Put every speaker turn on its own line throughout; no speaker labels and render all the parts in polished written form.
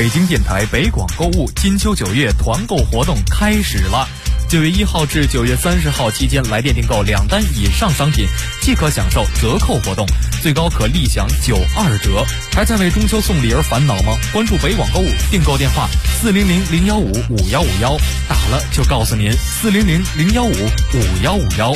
北京电台北广购物金秋9月团购活动开始了。9月1号至9月30号期间，来电订购2单以上商品即可享受折扣活动，最高可立享92折。还在为中秋送礼而烦恼吗？关注北广购物，订购电话400-015-5151，打了就告诉您400-015-5151。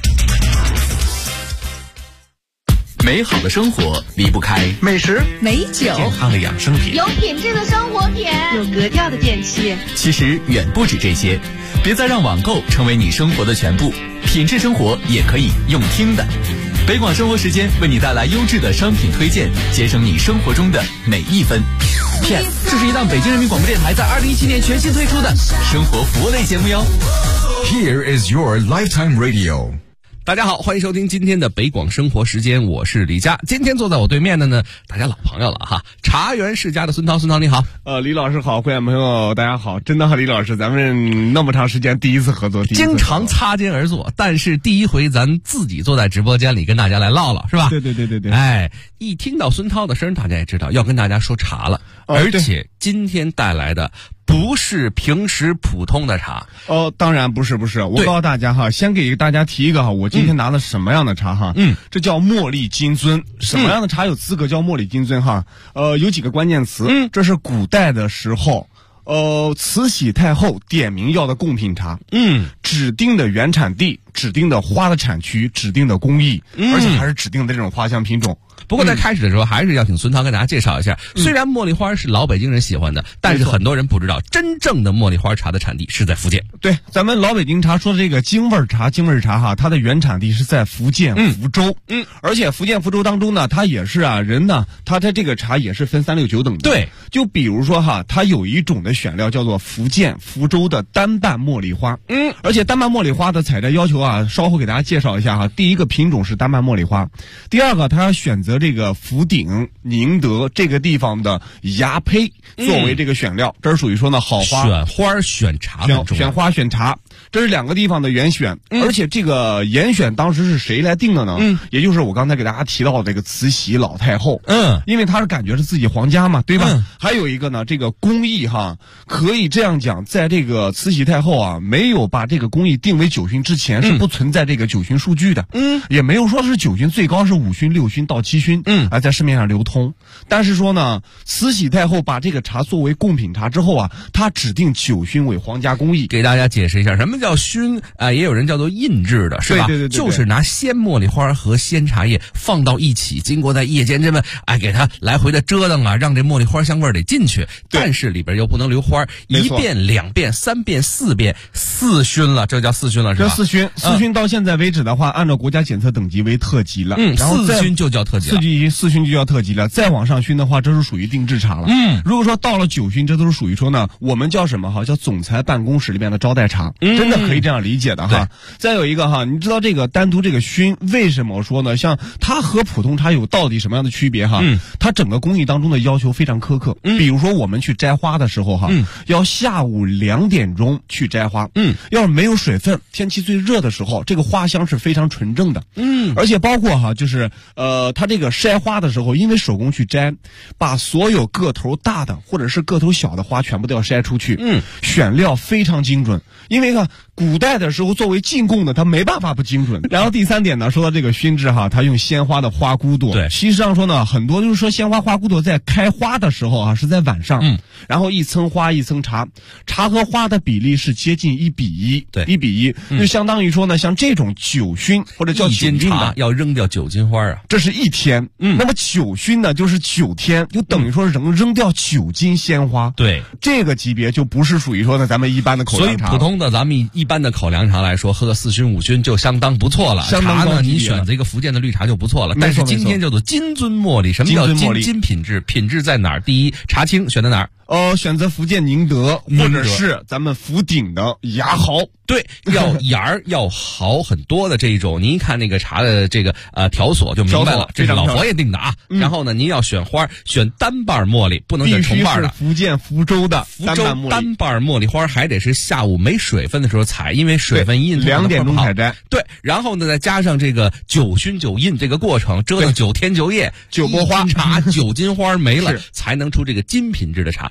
美好的生活离不开
美食、
美酒、
健康的养生品，
有品质的生活品，
有格调的电器。
其实远不止这些，别再让网购成为你生活的全部，品质生活也可以用听的。北广生活时间为你带来优质的商品推荐，节省你生活中的每一分。PS， 这是一档北京人民广播电台在2017年全新推出的生活服务类节目哟。
Here is your lifetime radio。
大家好，欢迎收听今天的北广生活时间，我是李佳。今天坐在我对面的呢，大家老朋友了哈，茶园世家的孙涛，孙涛你好。
李老师好，会员朋友大家好。真的哈，李老师，咱们那么长时间第一次合作，
经常擦肩而坐，但是第一回咱自己坐在直播间里跟大家来唠唠，是吧？
对。
哎，一听到孙涛的声，大家也知道要跟大家说茶了，而且今天带来的不是平时普通的茶
当然不是，我告诉大家哈，先给大家提一个哈，我今天拿的什么样的茶哈，这叫茉莉金樽。什么样的茶有资格叫茉莉金樽哈？有几个关键词，这是古代的时候，慈禧太后点名要的贡品茶，指定的原产地、指定的花的产区、指定的工艺，而且还是指定的这种花香品种。
不过在开始的时候，还是要请孙涛跟大家介绍一下。虽然茉莉花是老北京人喜欢的，但是很多人不知道，真正的茉莉花茶的产地是在福建。
对，咱们老北京茶说的这个京味茶哈，它的原产地是在福建福州。而且福建福州当中呢，它也是人呢，它的这个茶也是分3、6、9等的。
对，
就比如说哈，它有一种的选料叫做福建福州的单瓣茉莉花。而且单瓣茉莉花的采摘要求稍后给大家介绍一下哈。第一个品种是单瓣茉莉花，第二个它要选择这个福鼎、宁德这个地方的芽胚作为这个选料，这是属于说呢好花。
选花选茶很重要，
选花选茶，这是2个地方的严选。而且这个严选当时是谁来定的呢？也就是我刚才给大家提到的这个慈禧老太后。因为她是感觉是自己皇家嘛，对吧？还有一个呢，这个工艺哈，可以这样讲，在这个慈禧太后没有把这个工艺定为9熏之前，是不存在这个9熏数据的。也没有说是9熏，最高是5熏、6熏到7熏。在市面上流通。但是说呢，慈禧太后把这个茶作为贡品茶之后她指定9熏为皇家工艺。
给大家解释一下什么叫熏也有人叫做印制的，是吧？
对，
就是拿鲜茉莉花和鲜茶叶放到一起，经过在夜间这么给它来回的折腾让这茉莉花香味得进去，但是里边又不能留花，1遍、2遍、3遍、4遍，4熏了，这叫4熏了，是吧？
这4熏到现在为止的话，按照国家检测等级为特级了。然后
4熏就叫特级了。
4熏就叫特级了，再往上熏的话，这是属于定制茶了。如果说到了9熏，这都是属于说呢，我们叫什么哈？叫总裁办公室里面的招待茶，真的可以这样理解的哈。再有一个哈，你知道这个单独这个熏为什么说呢？像它和普通茶有到底什么样的区别哈？它整个工艺当中的要求非常苛刻。比如说我们去摘花的时候哈，要下午2点钟去摘花。要是没有水分，天气最热的时候，这个花香是非常纯正的。而且包括哈，就是它这个筛花的时候，因为手工去摘，把所有个头大的或者是个头小的花全部都要筛出去。选料非常精准，因为古代的时候作为进贡的，它没办法不精准。然后第3点呢，说到这个熏制哈，它用鲜花的花骨朵。对，实际上说呢，很多就是说鲜花花骨朵在开花的时候是在晚上。然后一层花一层茶，茶和花的比例是接近1比1。对，1比1，就相当于说呢，像这种9熏或者叫9熏的，
要扔掉9斤花
这是1天。那么9熏呢，就是9天，就等于说扔掉9斤鲜花。
对，
这个级别就不是属于说呢咱们一般的口粮茶。
所以普通的咱们一般的口粮茶来说，喝个4熏5熏就相当不错了。茶呢，你选择一个福建的绿茶就不错了。但是今天叫做金樽茉莉，什么叫金品质？品质在哪儿？第一，茶青选在哪儿？
选择福建宁德或者是咱们福鼎的芽毫。
对，要芽儿要毫很多的这一种。您一看那个茶的这个调索就明白了，这是老佛爷定的啊。然后呢，您要选花，选单瓣茉莉，不能选重瓣的。
福建福州的
单瓣茉莉花还得是下午没水分的时候采，因为水分印
2点钟采摘。
对，然后呢再加上这个9熏9印这个过程，折腾9天9夜，9波花茶9斤花没了，才能出这个金品质的茶。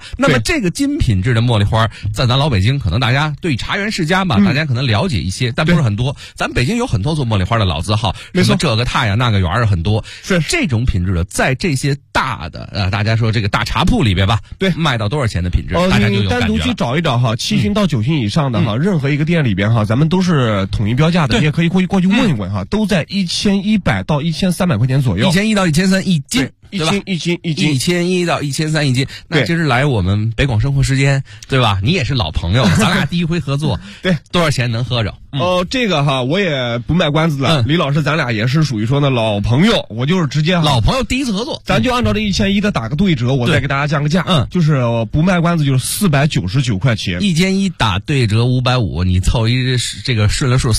那么这个金品质的茉莉花，在咱老北京，可能大家对茶园世家吧，大家可能了解一些，但不是很多。咱北京有很多做茉莉花的老字号，
没错，
什么这个太阳那个园儿很多。
是
这种品质的，在这些大的大家说这个大茶铺里边吧，
对，
卖到多少钱的品质，大家就有感觉了。
你单独去找一找哈，7熏到9熏以上的哈，任何一个店里边哈，咱们都是统一标价的，你也可以过去问一问哈，都在1100到1300块钱左右
，1001到1300一斤。
一斤
，1100到1300一斤。那今儿来我们北广生活时间，对吧？你也是老朋友，咱俩第一回合作，
对，
多少钱能喝着？
这个哈，我也不卖关子了。李老师，咱俩也是属于说呢老朋友，我就是直接
老朋友第一次合作，
咱就按照这1100的打个对折，我再给大家降个价。就是不卖关子，就是499块钱
，1100打对折550，你凑一这个顺了数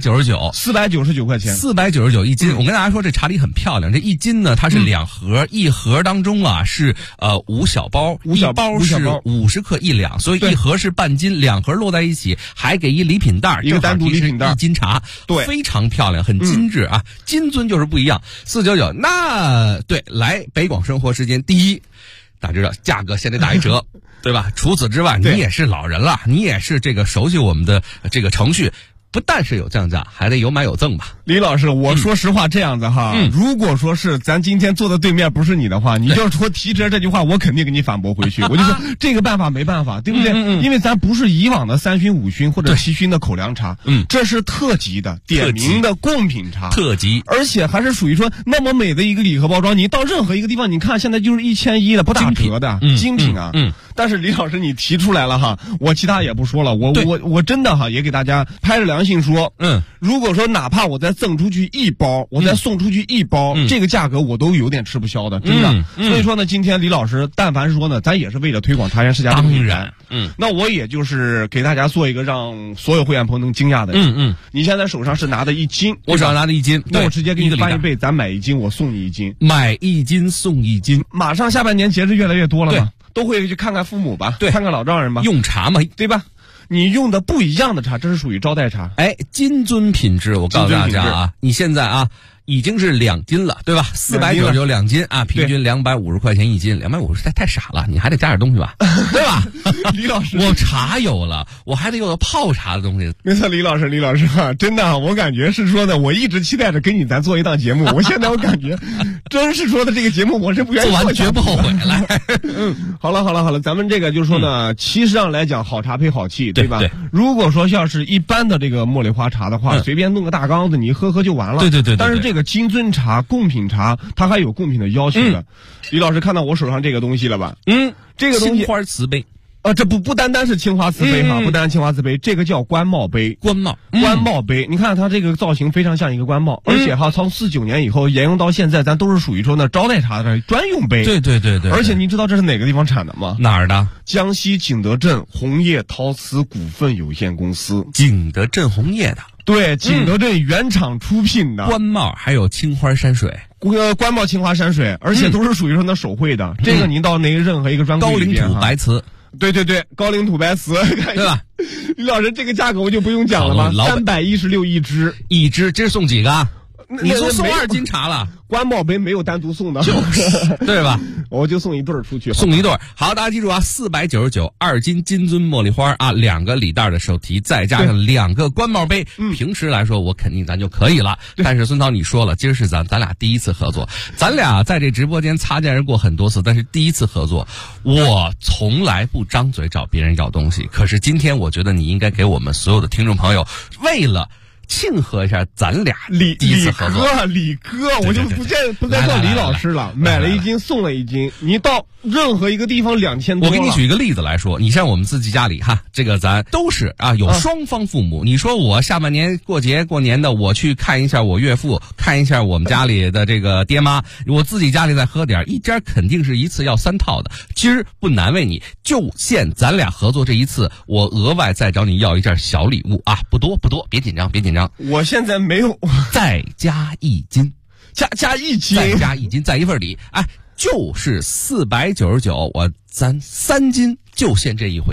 ，499，499
块钱
，499一斤。我跟大家说，这茶梨很漂亮，这一斤呢，它是2盒，一盒当中啊是5小包，一包是50克1两，所以一盒是半斤，2盒摞在一起，还给一礼品袋，
一个单独礼品袋，
一斤茶，
对，
非常漂亮，很精致啊。金樽就是不一样，499。那对，来北广生活时间，第一，大家知道价格先得打一折，对吧？除此之外，你也是老人了，你也是这个熟悉我们的这个程序。不但是有降价，还得有买有赠吧。
李老师，我说实话这样子哈，如果说是咱今天坐的对面不是你的话，你就说提折这句话，我肯定给你反驳回去。我就说这个办法没办法，对不对？因为咱不是以往的3熏5熏或者7熏的口粮茶，这是特级的点名的贡品茶，
特级，
而且还是属于说那么美的一个礼盒包装，你到任何一个地方，你看现在就是1100的不打折的精品啊。但是李老师你提出来了哈，我其他也不说了，我真的哈也给大家拍着良心说，如果说哪怕我再赠出去1包，我再送出去1包，这个价格我都有点吃不消的，真的。所以说呢，今天李老师但凡是说呢，咱也是为了推广茶园世家，
当然，
那我也就是给大家做一个让所有会员朋友能惊讶的，你现在手上是拿的1斤，
我手上拿的1斤，
那我直接给你翻一倍，咱买1斤，我送你1斤，
买1斤送1斤，
马上下半年节日越来越多了嘛。都会去看看父母吧，
对，
看看老丈人吧，
用茶嘛，
对吧？你用的不一样的茶，这是属于招待茶。
金樽品质，我告诉大家啊，你现在啊已经是2斤了，对吧？499 2斤啊，平均250块钱1斤，250太傻了，你还得加点东西吧，对吧？
李老师，
我茶有了，我还得有泡茶的东西。
没错，李老师啊，真的，我感觉是说呢，我一直期待着跟你咱做一档节目，我现在我感觉真是说的这个节目，我是不愿意
做完绝不后悔了。
好了，咱们这个就是说呢，其实上来讲，好茶配好气，对吧？
对。
如果说要是一般的这个茉莉花茶的话，随便弄个大缸子，你喝就完了。
对。
但是这个金樽茶、贡品茶，它还有贡品的要求的。李老师看到我手上这个东西了吧？这个东西
青花瓷杯。
这不单单是青花瓷杯哈，不单单青花瓷杯，这个叫官帽杯。官帽杯，你看它这个造型非常像一个官帽，而且哈，从49年以后沿用到现在，咱都是属于说呢招待茶的专用杯。
对。
而且你知道这是哪个地方产的吗？
哪儿的？
江西景德镇红叶陶瓷股份有限公司。
景德镇红叶的。
对，景德镇原厂出品的。
官帽还有青花山水。
官帽青花山水，而且都是属于说那手绘的。这个您到任何一个专柜里边，
高岭土白瓷。
对，高岭土白瓷，
对吧？
李老师，这个价格我就不用讲了吗？316一支，
这是送几个？你送2斤茶了。
官帽杯没有单独送的，
对吧？
我就送一对出去，
送一对。好，大家记住啊，499 2斤金樽茉莉花啊，2个礼袋的手提，再加上2个官帽杯。平时来说，我肯定咱就可以了。但是孙涛你说了，今儿是咱俩第一次合作，咱俩在这直播间擦肩而过很多次，但是第一次合作，我从来不张嘴找别人要东西。可是今天，我觉得你应该给我们所有的听众朋友，为了庆贺一下咱俩第一次合作，
李哥，我就不再叫李老师了。买了1斤送了1斤，你到任何一个地方2000多。
我给你举一个例子来说，你像我们自己家里哈，这个咱都是啊有双方父母。你说我下半年过节过年的，我去看一下我岳父，看一下我们家里的这个爹妈，我自己家里再喝点，一家肯定是一次要3套的。今儿不难为你，就限咱俩合作这一次，我额外再找你要一件小礼物啊，不多，别紧张。
我现在没有，
再加1斤，
加1斤，
再加1斤，再一份礼，就是499，咱3斤就限这一回。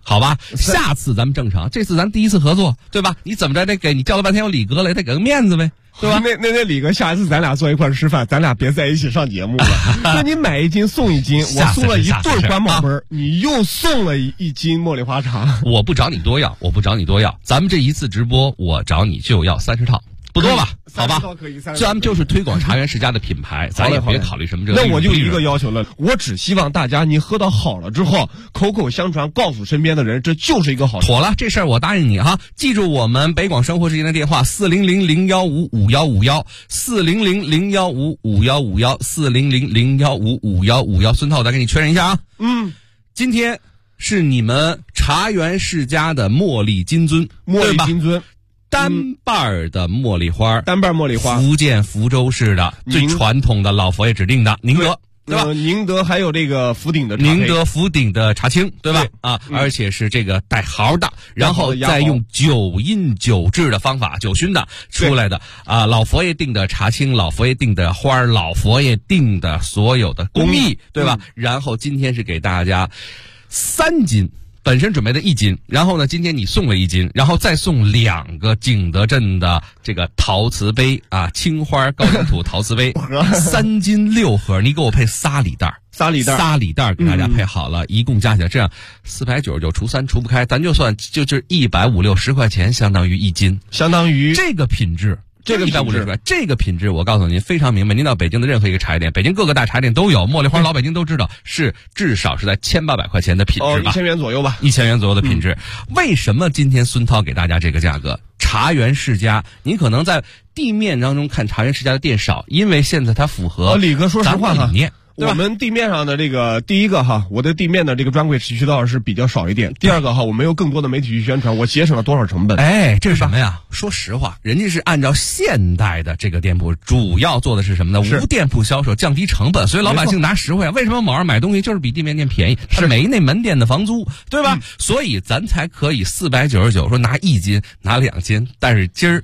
好吧，下次咱们正常，这次咱第一次合作，对吧？你怎么着得给你叫了半天有李哥了，得给个面子呗，对吧？
那李哥，下一次咱俩坐一块吃饭，咱俩别在一起上节目了。那你买1斤送1斤，我送了1对环保杯，你又送了1斤茉莉花茶。
我不找你多要，咱们这一次直播，我找你就要30套。不多吧，好吧，咱们就是推广茶园世家的品牌，咱也别考虑什么这个。
那我就一个要求了，我只希望大家你喝到好了之后，口口相传，告诉身边的人，这就是一个好。
妥了，这事儿我答应你哈。记住我们北广生活时间的电话：400-015-5151，400-015-5151，400-015-5151。孙涛，我再给你确认一下啊。今天是你们茶园世家的茉莉金樽，单瓣的茉莉花，福建福州市的最传统的老佛爷指定的宁德，对吧？
宁德还有这个福鼎的
宁德福鼎的茶青，对吧？而且是这个带毫的，然后再用9印9制的方法9熏的出来的老佛爷定的茶青，老佛爷定的花，老佛爷定的所有的工艺，对吧？然后今天是给大家3斤。本身准备的1斤，然后呢，今天你送了1斤，然后再送2个景德镇的这个陶瓷杯青花高岭土陶瓷杯，3斤6盒，你给我配仨礼袋给大家配好了，一共加起来这样499除3除不开，咱就算就是150-160块钱，相当于1斤，
相当于
这个品质。这个150块，这个品质我告诉您非常明白。您到北京的任何一个茶叶店，北京各个大茶叶店都有茉莉花，老北京都知道是至少是在1800块钱的品质吧
，1000元左右吧
，1000元左右的品质。为什么今天孙涛给大家这个价格？茶园世家，你可能在地面当中看茶园世家的店少，因为现在它符合
李哥说实话
理念。
我们地面上的这个第一个我的地面的这个专柜渠道是比较少一点。第二个我没有更多的媒体去宣传，我节省了多少成本？
这是什么呀？说实话，人家是按照现代的这个店铺，主要做的是什么呢？无店铺销售，降低成本，所以老百姓拿实惠。为什么网上买东西就是比地面店便宜？他没那门店的房租，对吧？所以咱才可以499说拿1斤，拿2斤，但是今儿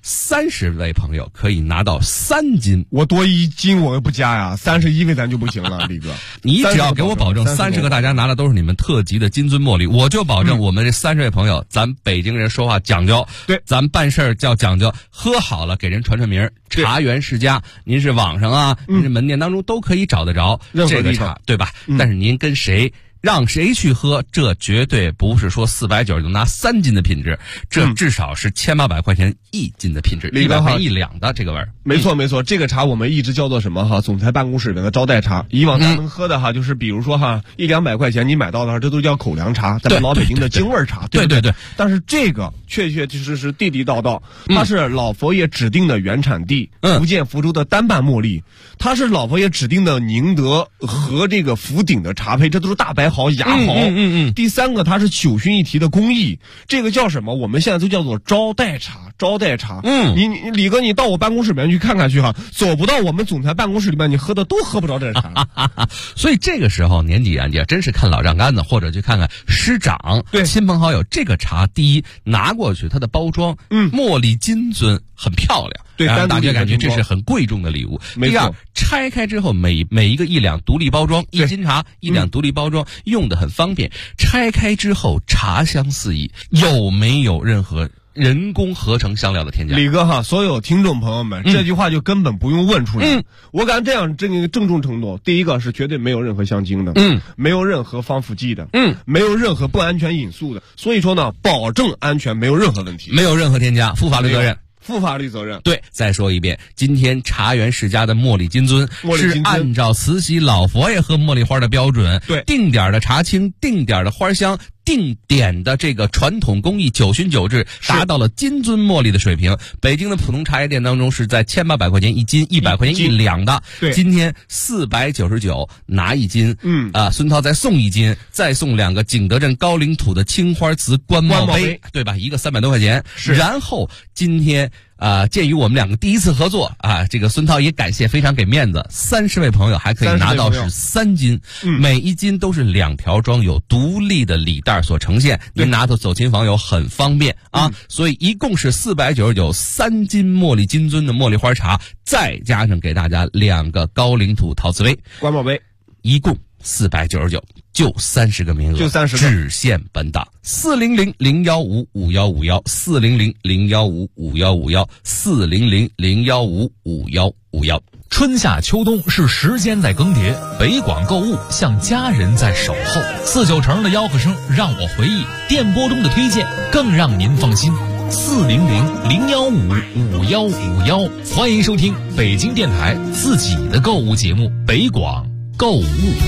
30位朋友可以拿到3斤，
我多1斤我又不加呀，31位咱就不行了，李哥。
你只要给我保证30个大家拿的都是你们特级的金樽茉莉，我就保证我们这30位朋友，咱北京人说话讲究，
对，
咱办事儿叫讲究，喝好了给人传名，茶园世家，您是网上您是门店当中都可以找得着这个茶，对吧？但是您跟谁？让谁去喝？这绝对不是说499拿3斤的品质，这至少是1800块钱1斤的品质，100块1两的这个味儿。
没错，这个茶我们一直叫做什么总裁办公室里面的招待茶。以往咱能喝的就是比如说100-200块钱你买到的这都叫口粮茶，咱们老北京的京味茶，对。但是这个确实是地地道道，它是老佛爷指定的原产地，福建福州的单瓣茉莉，它是老佛爷指定的宁德和这个福鼎的茶胚，这都是大白毫、芽毫。第3个它是9熏1提的工艺，这个叫什么？我们现在都叫做招待茶。你李哥，你到我办公室里面去看看去走不到我们总裁办公室里面，你喝的都喝不着这茶。
所以这个时候年纪真是看老丈杆子，或者去看看师长、亲朋好友。这个茶第一拿过去，它的包装，茉莉金樽很漂亮，
对，
让大家感觉这是很贵重的礼物。第二，拆开之后每一个1两独立包装，1斤茶1两独立包装，用的很方便。拆开之后茶香四溢，有没有任何人工合成香料的添加？
李哥所有听众朋友们，这句话就根本不用问出来。我敢这样这个郑重承诺，第一个是绝对没有任何香精的，没有任何防腐剂的，没有任何不安全因素的，所以说呢，保证安全，没有任何问题，
没有任何添加，负法律责任。对，再说一遍，今天茶园世家的茉莉金樽是按照慈禧老佛爷喝茉莉花的标准，
对，
定点的茶青，定点的花香，定点的这个传统工艺9熏9制，达到了金樽茉莉的水平。北京的普通茶叶店当中是在1800块钱1斤，100块钱1两的。
对，
今天499拿1斤，孙涛再送1斤，再送2个景德镇高岭土的青花瓷官帽杯，对吧？一个300多块钱。
是，
然后今天鉴于我们2个第一次合作这个孙涛也感谢，非常给面子，30位朋友还可以拿到是3斤，每1斤都是2条装，有独立的礼袋所呈现，您拿到走亲访友很方便所以一共是499 3斤茉莉金樽的茉莉花茶，再加上给大家2个高岭土陶瓷杯
官帽杯，
一共 499，就30个名额，
就30个，
只限本档。400-015-5151，400-015-5151，400-015-5151。
春夏秋冬是时间在更迭，北广购物像家人在守候。49城的吆喝声让我回忆，电波中的推荐更让您放心。400-015-5151，欢迎收听北京电台自己的购物节目《北广购物》。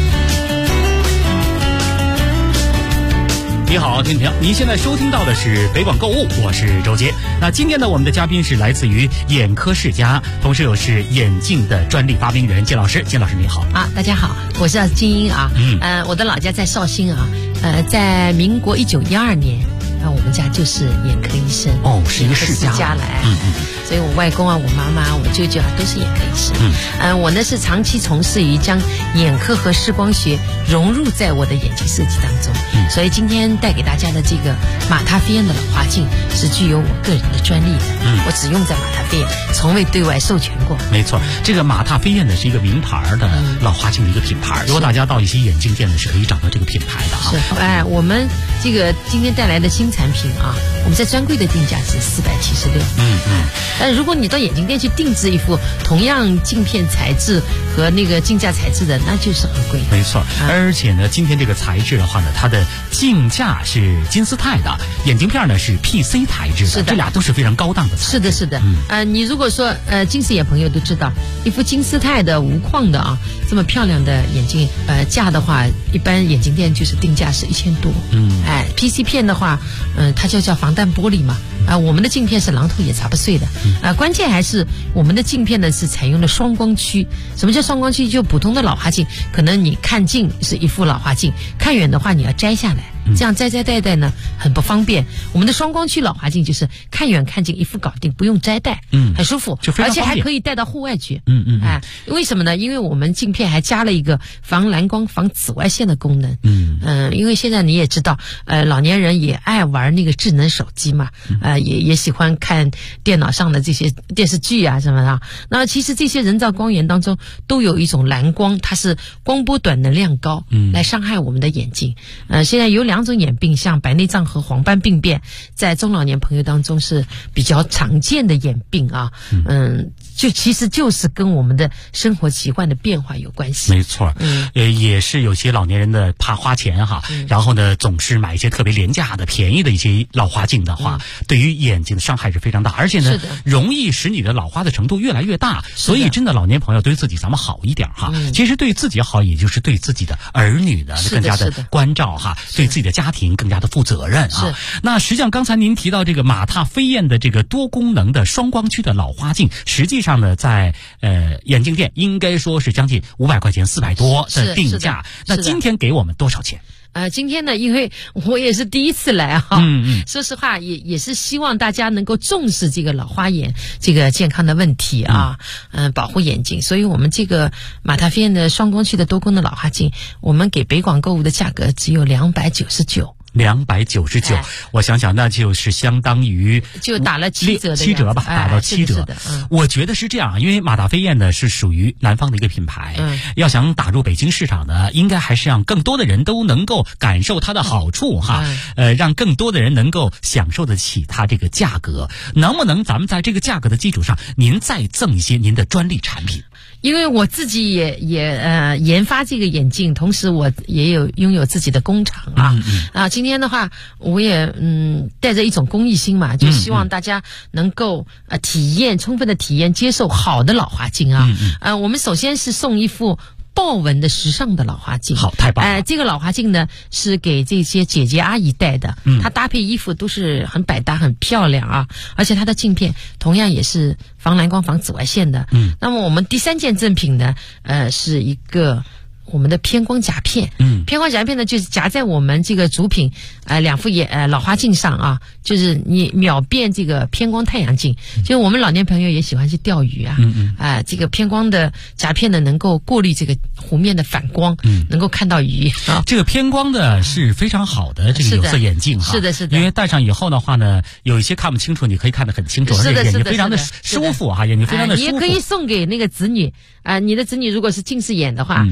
你好，听众，您现在收听到的是北广购物，我是周杰。那今天呢，我们的嘉宾是来自于眼科世家，同时又是眼镜的专利发明人金老师。金老师你好
啊，大家好，我是金英啊。我的老家在绍兴啊。在民国1912年，我们家就是眼科医生。
哦，是一个世家
来。所以我外公啊，我妈妈、我舅舅啊，都是眼科医生。我呢是长期从事于将眼科和视光学融入在我的眼睛设计当中。所以今天带给大家的这个马踏飞燕的老花镜是具有我个人的专利的。我只用在马踏飞燕，从未对外授权过。
没错，这个马踏飞燕呢是一个名牌的老花镜的一个品牌。如果大家到一些眼镜店呢，是可以找到这个品牌的啊。
是，我们这个今天带来的新产品啊，我们在专柜的定价是476。但如果你到眼镜店去定制一副同样镜片材质和那个镜架材质的，那就是很贵的。
没错，而且呢，今天这个材质的话呢，它的镜架是金丝钛的，眼镜片呢是 PC 材质的，
是的，
这俩都是非常高档的材质。
是的，是的。你如果说近视眼朋友都知道，一副金丝钛的无框的啊，这么漂亮的眼镜架的话，一般眼镜店就是定价是1000多。PC 片的话，它就叫防弹玻璃嘛。我们的镜片是榔头也砸不碎的。关键还是我们的镜片呢是采用了双光区。什么叫双光区？就普通的老花镜，可能你看近是一副老花镜，看远的话你要摘下来。这样摘戴呢很不方便。我们的双光区老花镜就是看远看近一副搞定，不用摘戴，很舒服，而且还可以带到户外去。为什么呢？因为我们镜片还加了一个防蓝光、防紫外线的功能。因为现在你也知道，老年人也爱玩那个智能手机嘛，也喜欢看电脑上的这些电视剧啊什么的。那其实这些人造光源当中都有一种蓝光，它是光波短、能量高，来伤害我们的眼睛。现在有2种眼病，像白内障和黄斑病变，在中老年朋友当中是比较常见的眼病啊。其实就是跟我们的生活习惯的变化有关系。
没错，也是有些老年人的怕花钱哈，然后呢总是买一些特别廉价的、便宜的一些老花镜的话，对于眼睛的伤害是非常大，而且呢容易使你的老花的程度越来越大。所以真的老年朋友对自己咱们好一点哈。其实对自己好，也就是对自己的儿女呢更加的关照哈，对自己的家庭更加的负责任啊。那实际上刚才您提到这个马踏飞燕的这个多功能的双光区的老花镜，实际上呢在眼镜店应该说是将近500块钱，400多的定价。那今天给我们多少钱？
今天呢，因为我也是第一次来哈，说实话也是希望大家能够重视这个老花眼这个健康的问题啊，保护眼睛。所以我们这个马踏飞燕的双光区的多功能老花镜，我们给北广购物的价格只有299。
299，我想想，那就是相当于
就打了7折的
7折吧，打到7折。我觉得是这样，因为马踏飞燕呢是属于南方的一个品牌，要想打入北京市场呢，应该还是让更多的人都能够感受它的好处哈，让更多的人能够享受得起它这个价格。能不能咱们在这个价格的基础上，您再赠一些您的专利产品？
因为我自己也研发这个眼镜，同时我也拥有自己的工厂啊。今天的话，我也带着一种公益心嘛，就希望大家能够充分的体验、接受好的老花镜啊。我们首先是送一副豹纹的时尚的老花镜，
好，太棒了！
这个老花镜呢是给这些姐姐阿姨戴的，它搭配衣服都是很百搭、很漂亮啊，而且它的镜片同样也是防蓝光、防紫外线的。那么我们第3件赠品呢，是一个我们的偏光夹片。偏光夹片呢，就是夹在我们这个主品2副老花镜上啊，就是你秒变这个偏光太阳镜。就是我们老年朋友也喜欢去钓鱼啊，这个偏光的夹片呢，能够过滤这个湖面的反光，能够看到鱼啊。
这个偏光的是非常好的这个有色眼镜哈，
是的，
因为戴上以后的话呢，有一些看不清楚，你可以看得很清楚，而且眼睛非常的舒服哈，眼睛非常的舒服。
你也可以送给那个子女啊，你的子女如果是近视眼的话，就夹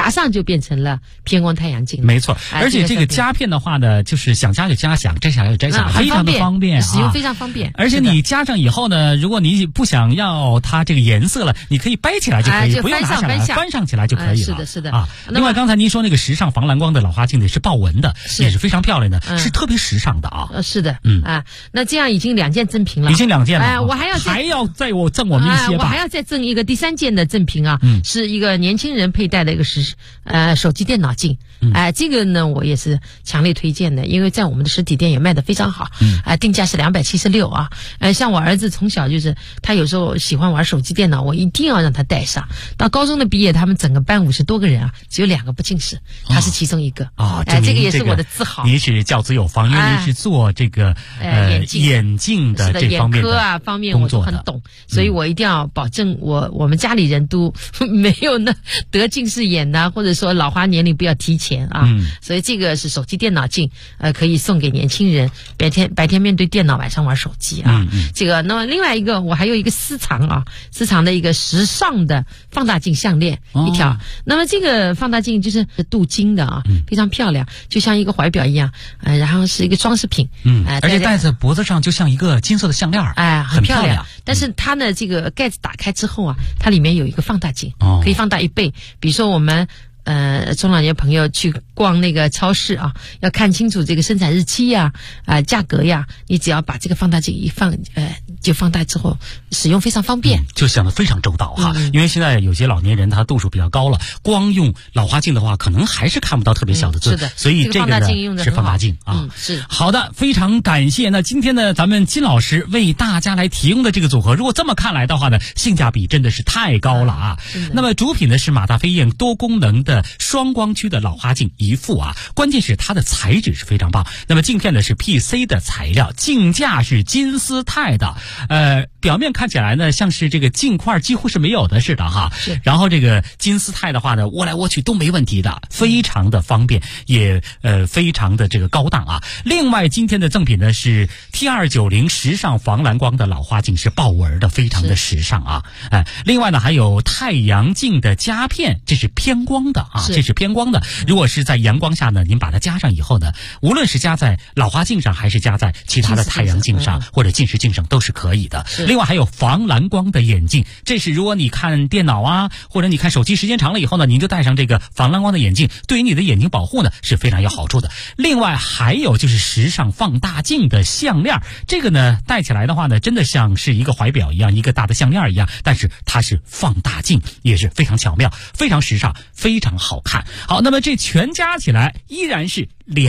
夹上就变成了偏光太阳镜。
没错，而且这个夹片的话呢，就是想夹就夹，想摘下来就摘下来，非常的方便，
使用非常方便。
而且你夹上以后呢，如果你不想要它这个颜色了，你可以掰起来就可以，不用拿下来，翻上起来就可以了。
是的，是的
啊。另外，刚才您说那个时尚防蓝光的老花镜呢，是豹纹的，也是非常漂亮的，是特别时尚的啊。
是的，那这样已经2件赠品了，
已经2件了。
我还要
再赠我们一些吧。
我还要再赠一个第3件的赠品啊，是一个年轻人佩戴的一个手机电脑镜。这个呢我也是强烈推荐的，因为在我们的实体店也卖得非常好。定价是276啊。像我儿子从小就是他有时候喜欢玩手机电脑，我一定要让他带上。到高中的毕业，他们整个班50多个人啊，只有2个不近视，他是其中一个。这个也是我的自豪。
您是教子有方，因为您是做这个眼镜的这方面的
眼科方面我都很懂，所以我一定要保证我们家里人都没有得近视眼呐，或者说老花年龄不要提前啊。所以这个是手机电脑镜，可以送给年轻人，白天面对电脑，晚上玩手机啊。这个那么另外一个我还有一个私藏的一个时尚的放大镜项链一条。那么这个放大镜就是镀金的啊，非常漂亮，就像一个怀表一样，然后是一个装饰品。
而且戴在脖子上就像一个金色的项链，
很漂亮。但是它呢，这个盖子打开之后啊，它里面有一个放大镜，可以放大1倍。比如说我们中老年朋友去逛那个超市啊，要看清楚这个生产日期呀、价格呀，你只要把这个放大镜一放，就放大之后使用非常方便，
就想得非常周到哈。因为现在有些老年人他度数比较高了，光用老花镜的话，可能还是看不到特别小的字。
是的，
所以这个呢是放大镜啊。
是
好的，非常感谢。那今天呢，咱们金老师为大家来提供的这个组合，如果这么看来的话呢，性价比真的是太高了啊。那么主品呢是马大飞燕多功能的双光区的老花镜一副啊，关键是它的材质是非常棒。那么镜片呢是 PC 的材料，镜架是金丝钛的，表面看起来呢像是这个镜块几乎是没有的似的哈。然后这个金丝钛的话呢，握来握去都没问题的，非常的方便，也非常的这个高档啊。另外今天的赠品呢是 T290 时尚防蓝光的老花镜，是豹纹的，非常的时尚啊。另外呢还有太阳镜的夹片，这是偏光的啊，这是偏光的。如果是在阳光下呢，您把它加上以后呢，无论是加在老花镜上还是加在其他的太阳镜上或者近视镜上都是可以的。另外还有防蓝光的眼镜，这是如果你看电脑啊或者你看手机时间长了以后呢，您就戴上这个防蓝光的眼镜，对于你的眼睛保护呢是非常有好处的。另外还有就是时尚放大镜的项链，这个呢戴起来的话呢，真的像是一个怀表一样，一个大的项链一样，但是它是放大镜，也是非常巧妙，非常时尚，非常好看。好，那么这全加起来依然是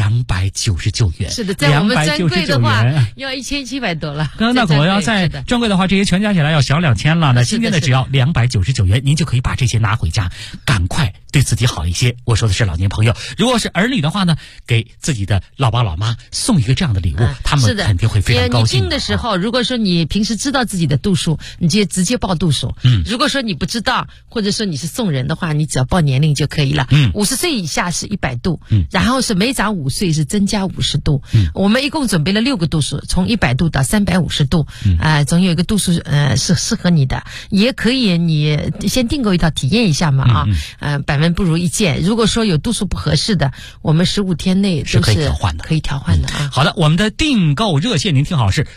299元。
是的，在我们专柜的话要1700多了。
那我要在专柜的话，这些全加起来要小2000了。那今天呢，只要299元，您就可以把这些拿回家，赶快对自己好一些。我说的是老年朋友，如果是儿女的话呢，给自己的老爸老妈送一个这样的礼物，他们肯定会非常高兴。
你听的时候，如果说你平时知道自己的度数，你就直接报度数。如果说你不知道，或者说你是送人的话，你只要报年龄就可以了。50岁以下是100度，然后是每长5岁是增加50度。我们一共准备了6个度数，从100度到350度，总有一个度数是适合你的，也可以你先订购一套体验一下嘛啊，百闻不如一见。如果说有度数不合适的，我们15天内都是可以调换的啊。
好的，我们的订购热线您听好是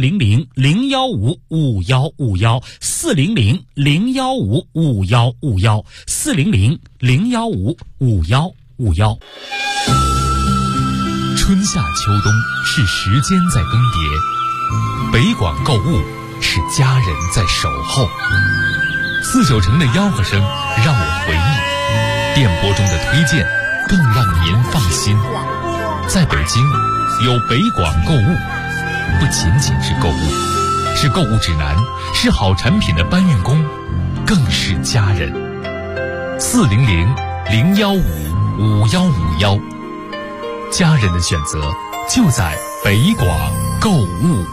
400-015-5151，400-015-5151，400-015-5151。
春夏秋冬是时间在更迭，北广购物是家人在守候。49城的吆喝声让我回忆，电波中的推荐更让您放心。在北京有北广购物，不仅仅是购物，是购物指南，是好产品的搬运工，更是家人。400-015-5151，家人的选择就在北广购物。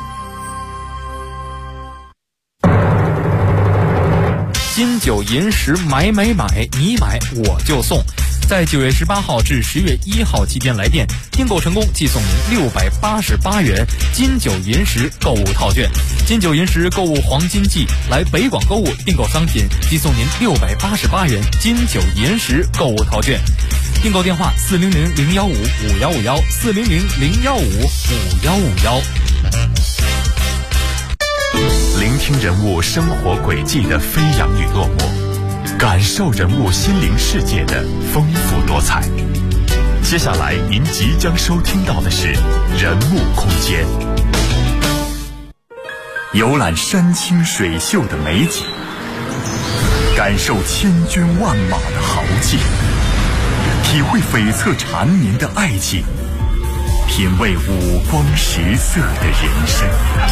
金九银十买，你买我就送。 在9月18号至10月1号期间来电订购成功，即送您688元金九银十购物套券。金九银十购物黄金季，来北广购物订购商品即送您688元金九银十购物套券。订购电话400-015-5151，400-015-5151。
聆听人物生活轨迹的飞扬与落寞，感受人物心灵世界的丰富多彩。接下来您即将收听到的是人物空间，游览山清水秀的美景，感受千军万马的豪劲，体会悱恻缠绵的爱情，品味五光十色的人生。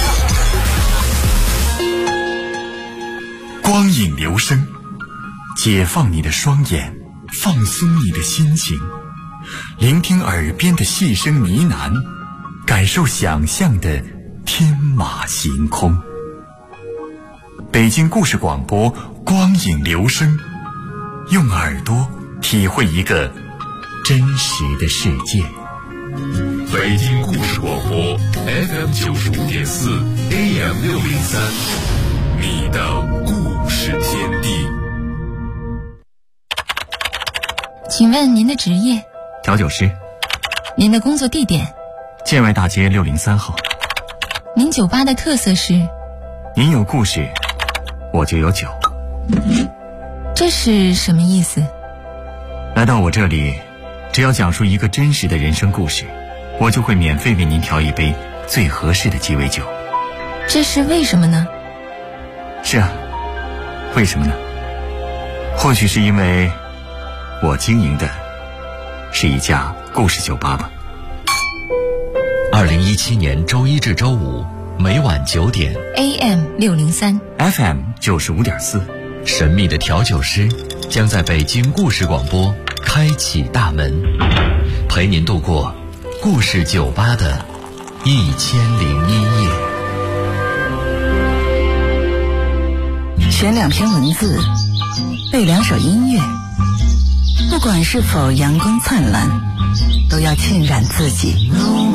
光影留声，解放你的双眼，放松你的心情，聆听耳边的细声呢喃，感受想象的天马行空。北京故事广播，光影留声，用耳朵体会一个真实的世界。北京故事广播 FM 95.4 AM 603，你的故事天地。
请问您的职业？
调酒师。
您的工作地点？
建外大街603号。
您酒吧的特色是？
您有故事，我就有酒。
这是什么意思？
来到我这里，只要讲述一个真实的人生故事，我就会免费为您调一杯最合适的鸡尾酒。
这是为什么呢？
是啊，为什么呢？或许是因为我经营的是一家故事酒吧吧。
2017年周一至周五每晚9点
AM 603
FM 95.4，
神秘的调酒师将在北京故事广播开启大门，陪您度过故事酒吧的1001夜。
选2篇文字，背2首音乐，不管是否阳光灿烂，都要浸染自己。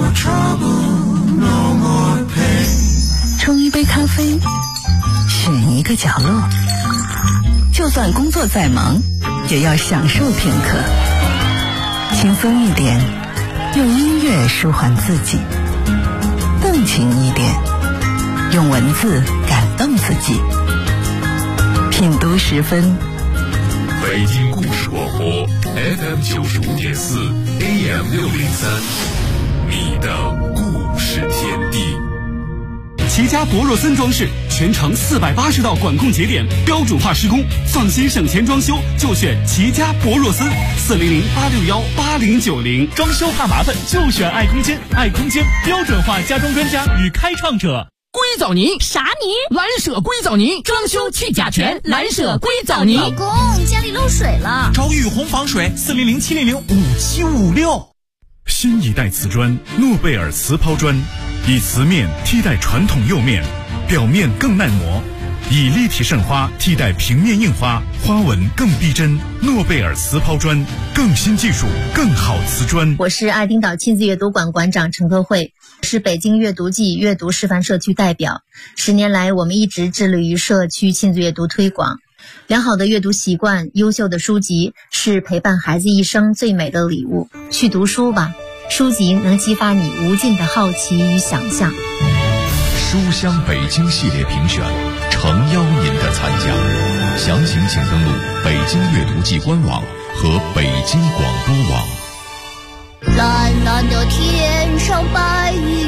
冲一杯咖啡，选一个角落，就算工作再忙，也要享受片刻。轻松一点，用音乐舒缓自己；动情一点，用文字感动自己。品读10分。
北京故事广播 FM 95.4 AM 603，你的故事天地。
齐家博若森装饰全程480道管控节点，标准化施工，放心省钱装修就选齐家博若森，400-861-8090。
装修怕麻烦就选爱空间，爱空间标准化家装专家与开创者。
硅藻泥
啥泥？
蓝舍硅藻泥，装修去甲醛，蓝舍硅藻泥。
老公，家里漏水了，
找雨虹防水，400-700-5756。
新一代瓷砖诺贝尔瓷抛砖，以瓷面替代传统釉面，表面更耐磨，以立体渗花替代平面印花，花纹更逼真。诺贝尔瓷抛砖，更新技术，更好瓷砖。
我是爱丁岛亲子阅读馆馆长陈科慧，是北京阅读季阅读示范社区代表。10年来，我们一直致力于社区亲子阅读推广。良好的阅读习惯，优秀的书籍是陪伴孩子一生最美的礼物。去读书吧，书籍能激发你无尽的好奇与想象。
书香北京系列评选，诚邀您的参加。详情请登录北京阅读季官网和北京广播网。
蓝蓝的天上白云。